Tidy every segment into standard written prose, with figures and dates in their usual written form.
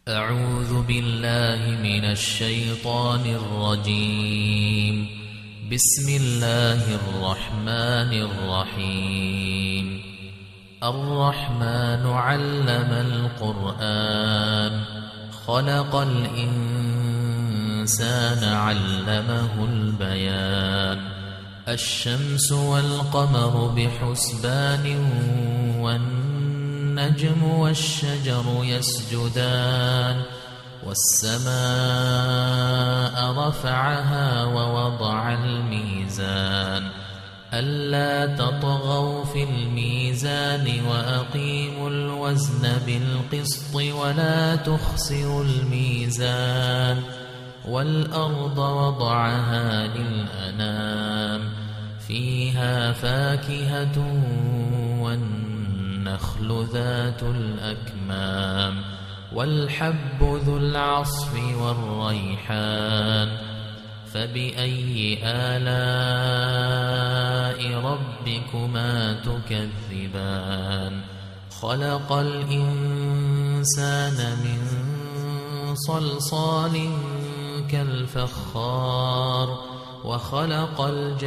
أعوذ بالله من الشيطان الرجيم. بسم الله الرحمن الرحيم. الرحمن علم القرآن خلق الإنسان علمه البيان. الشمس والقمر بحسبان والنجم والشجر يسجدان. والسماء رفعها ووضع الميزان ألا تطغوا في الميزان وأقيموا الوزن بالقسط ولا تخسروا الميزان. والأرض وضعها للأنام فيها فاكهة والنخل ذات الأكمام والحب ذو العصف والريحان. فبأي آلاء ربكما تكذبان؟ خلق الإنسان من صلصال كالفخار وخلق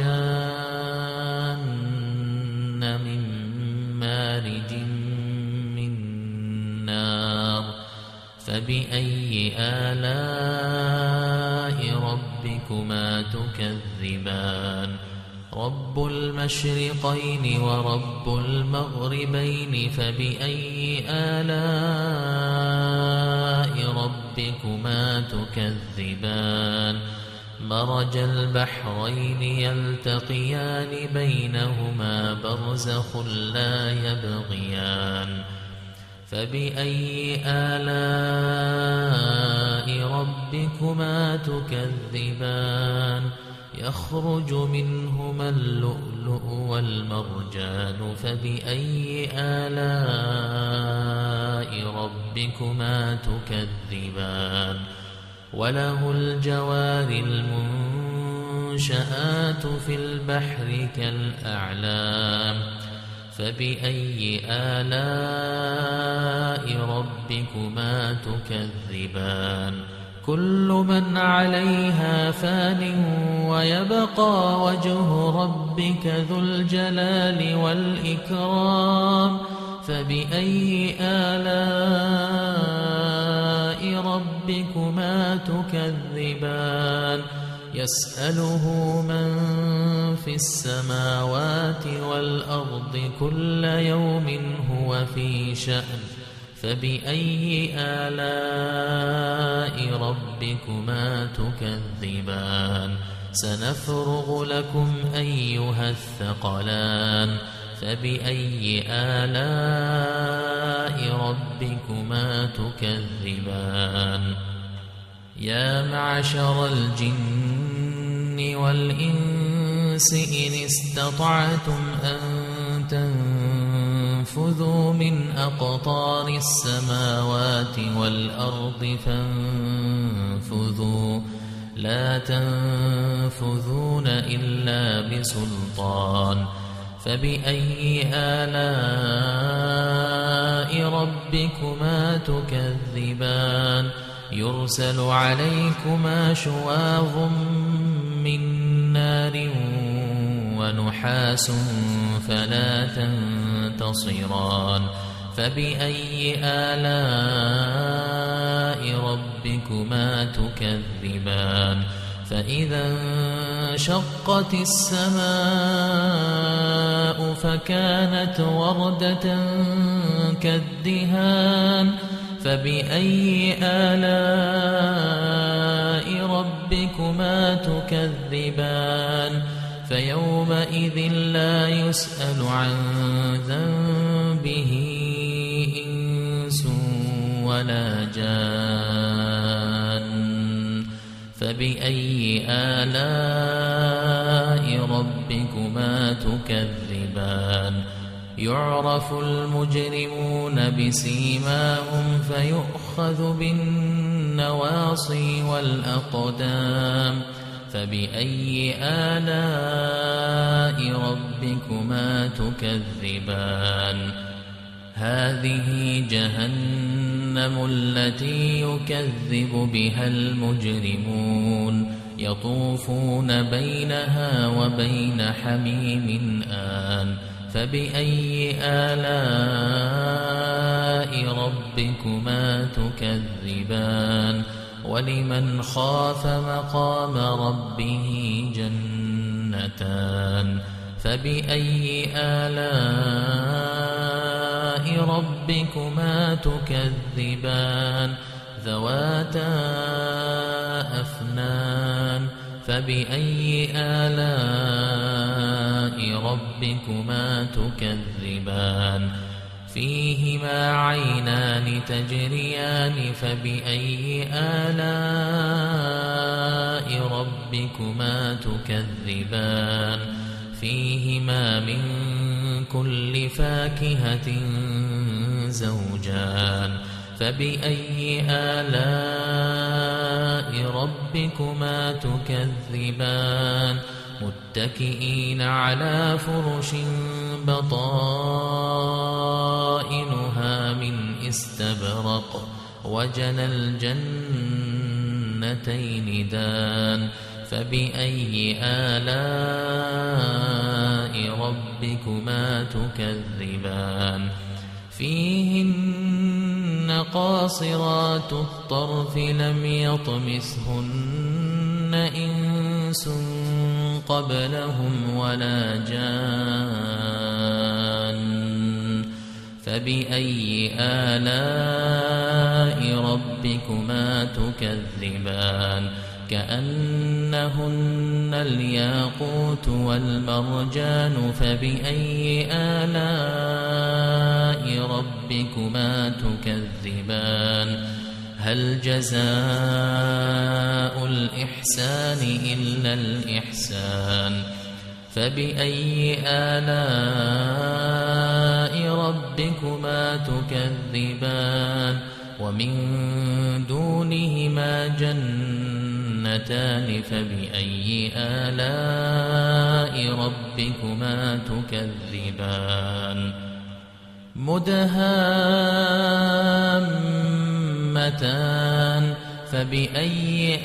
الجان من مارج من نار. فبأي آلاء ربكما تكذبان؟ رب المشرقين ورب المغربين. فبأي آلاء ربكما تكذبان؟ مرج البحرين يلتقيان بينهما برزخ لا يبغيان. فبأي آلاء ربكما تكذبان؟ يخرج منهما اللؤلؤ والمرجان. فبأي آلاء ربكما تكذبان؟ وله الجوار المنشآت في البحر كالأعلام. فبأي آلاء ربكما تكذبان؟ كل من عليها فان ويبقى وجه ربك ذو الجلال والإكرام. فبأي آلاء ربكما تكذبان؟ يسأله من في السماوات والأرض كل يوم هو في شأن. فبأي آلاء ربكما تكذبان؟ سنفرغ لكم أيها الثقلان. فبأي آلاء ربكما تكذبان؟ يا معشر الجن والإنس إن استطعتم أن تنفذوا من أقطار السماوات والأرض فانفذوا لا تنفذون إلا بسلطان. فبأي آلاء ربكما تكذبان؟ يرسل عليكما شواظ من نار ونحاس فلا تنتصران. فبأي آلاء ربكما تكذبان؟ فإذا انشقت السماء فكانت وردة كالدهان. فبأي آلاء ربكما تكذبان؟ فيومئذ لا يسأل عن ذنبه إنس ولا جان. فبأي آلاء ربكما تكذبان؟ يعرف المجرمون بسيماهم فيؤخذ بالنواصي والأقدام. فبأي آلاء ربكما تكذبان؟ هذه جهنم التي يكذب بها المجرمون يطوفون بينها وبين حميم آن فبأي آلاء ربكما تكذبان ولمن خاف مقام ربه جنتان فبأي آلاء ربكما تكذبان ذواتا أفنان فبأي آلاء ربكما تكذبان فيهما عينان تجريان فبأي آلاء ربكما تكذبان فيهما من كل فاكهة زوجان فبأي آلاء ربكما تكذبان متكئين على فرش بطائنها من استبرق وجنى الجنتين دان فبأي آلاء ربكما تكذبان فيهن قاصرات الطرف لم يطمثهن إنس قبلهم ولا جان فبأي آلاء ربكما تكذبان كأنهن الياقوت والمرجان فبأي آلاء ربكما تكذبان هل جزاء الإحسان إلا الإحسان فبأي آلاء ربكما تكذبان ومن دونهما جنتان فبأي آلاء ربكما تكذبان مدهامتان فبأي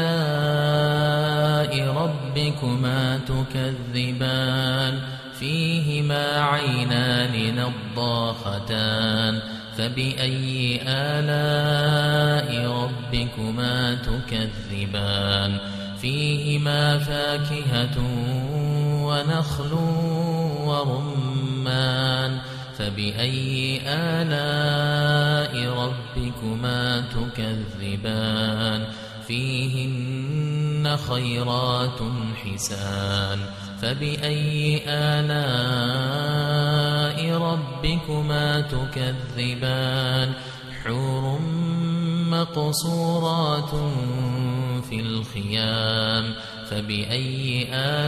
آلاء ربكما تكذبان فيهما عينان نضاختان فبأي آلاء ربكما تكذبان فيهما فاكهة ونخل ورمان فبأي آلاء ربكما تكذبان فيهن خيرات حسان فبأي آلاء ربكما تكذبان حور مقصورات في الخيام فبأي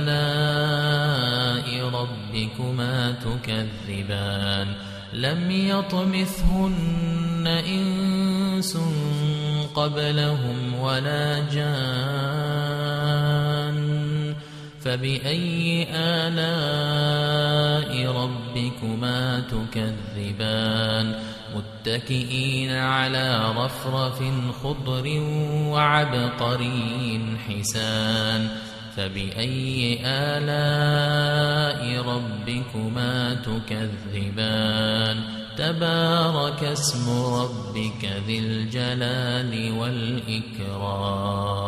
آلاء ربكما تكذبان لم يطمثهن إنس قبلهم ولا جان فبأي آلاء ربكما تكذبان متكئين على رفرف خضر وعبقري حسان فبأي آلاء ربكما تكذبان تبارك اسم ربك ذي الجلال والإكرام